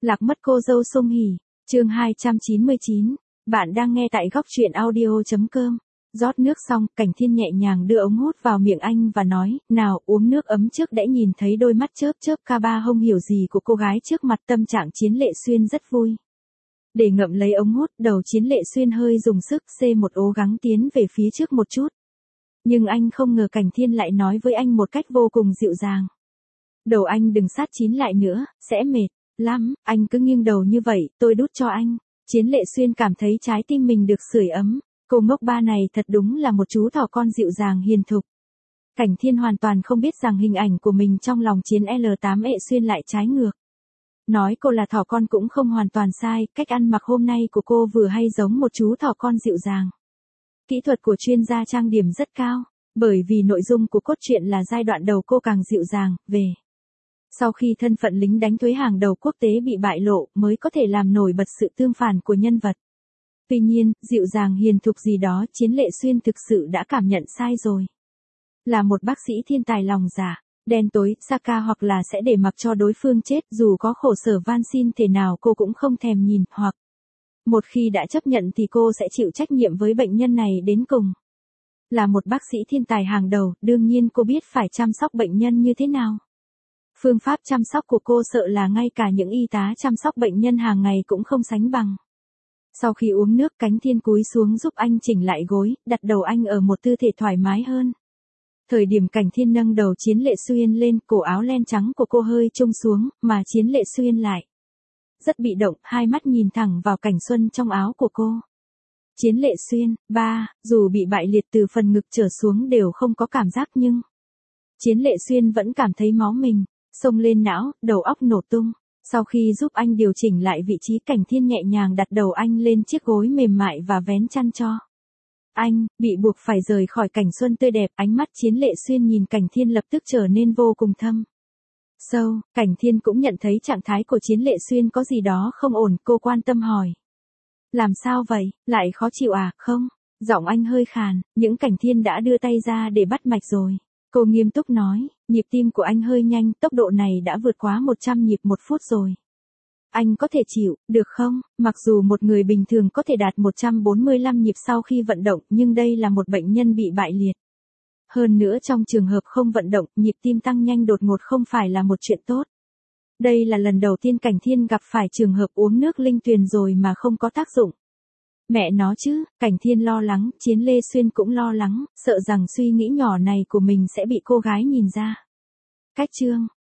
Lạc mất cô dâu Song Hỷ, chương 299. Bạn đang nghe tại góc truyện audio.com. Rót nước xong, Cảnh Thiên nhẹ nhàng đưa ống hút vào miệng anh và nói, nào uống nước ấm trước đã. Nhìn thấy đôi mắt chớp chớp ca ba không hiểu gì của cô gái trước mặt, tâm trạng Chiến Lệ Xuyên rất vui. Để ngậm lấy ống hút, đầu Chiến Lệ Xuyên hơi dùng sức C1 cố gắng tiến về phía trước một chút. Nhưng anh không ngờ Cảnh Thiên lại nói với anh một cách vô cùng dịu dàng. Đầu anh đừng sát chín lại nữa, sẽ mệt lắm, anh cứ nghiêng đầu như vậy, tôi đút cho anh. Chiến Lệ Xuyên cảm thấy trái tim mình được sưởi ấm. Cô ngốc ba này thật đúng là một chú thỏ con dịu dàng hiền thục. Cảnh Thiên hoàn toàn không biết rằng hình ảnh của mình trong lòng Chiến L8 Lệ Xuyên lại trái ngược. Nói cô là thỏ con cũng không hoàn toàn sai, cách ăn mặc hôm nay của cô vừa hay giống một chú thỏ con dịu dàng. Kỹ thuật của chuyên gia trang điểm rất cao, bởi vì nội dung của cốt truyện là giai đoạn đầu cô càng dịu dàng, về. Sau khi thân phận lính đánh thuế hàng đầu quốc tế bị bại lộ mới có thể làm nổi bật sự tương phản của nhân vật. Tuy nhiên, dịu dàng hiền thục gì đó Chiến Lệ Xuyên thực sự đã cảm nhận sai rồi. Là một bác sĩ thiên tài lòng dạ, đen tối, Saka hoặc là sẽ để mặc cho đối phương chết, dù có khổ sở van xin thế nào cô cũng không thèm nhìn, hoặc một khi đã chấp nhận thì cô sẽ chịu trách nhiệm với bệnh nhân này đến cùng. Là một bác sĩ thiên tài hàng đầu, đương nhiên cô biết phải chăm sóc bệnh nhân như thế nào. Phương pháp chăm sóc của cô sợ là ngay cả những y tá chăm sóc bệnh nhân hàng ngày cũng không sánh bằng. Sau khi uống nước, Cảnh Thiên cúi xuống giúp anh chỉnh lại gối, đặt đầu anh ở một tư thế thoải mái hơn. Thời điểm Cảnh Thiên nâng đầu Chiến Lệ Xuyên lên, cổ áo len trắng của cô hơi chông xuống, mà Chiến Lệ Xuyên lại rất bị động, hai mắt nhìn thẳng vào cảnh xuân trong áo của cô. Chiến Lệ Xuyên, dù bị bại liệt từ phần ngực trở xuống đều không có cảm giác nhưng Chiến Lệ Xuyên vẫn cảm thấy máu mình xông lên não, đầu óc nổ tung. Sau khi giúp anh điều chỉnh lại vị trí, Cảnh Thiên nhẹ nhàng đặt đầu anh lên chiếc gối mềm mại và vén chăn cho anh. Bị buộc phải rời khỏi cảnh xuân tươi đẹp, ánh mắt Chiến Lệ Xuyên nhìn Cảnh Thiên lập tức trở nên vô cùng thâm sâu. Cảnh Thiên cũng nhận thấy trạng thái của Chiến Lệ Xuyên có gì đó không ổn, cô quan tâm hỏi. Làm sao vậy, lại khó chịu à? Không, giọng anh hơi khàn, những Cảnh Thiên đã đưa tay ra để bắt mạch rồi. Cô nghiêm túc nói, nhịp tim của anh hơi nhanh, tốc độ này đã vượt quá 100 nhịp một phút rồi. Anh có thể chịu, được không? Mặc dù một người bình thường có thể đạt 145 nhịp sau khi vận động, nhưng đây là một bệnh nhân bị bại liệt. Hơn nữa trong trường hợp không vận động, nhịp tim tăng nhanh đột ngột không phải là một chuyện tốt. Đây là lần đầu tiên Cảnh Thiên gặp phải trường hợp uống nước linh tuyền rồi mà không có tác dụng. Mẹ nó chứ, Cảnh Thiên lo lắng, Chiến Lệ Xuyên cũng lo lắng, sợ rằng suy nghĩ nhỏ này của mình sẽ bị cô gái nhìn ra. Cách chương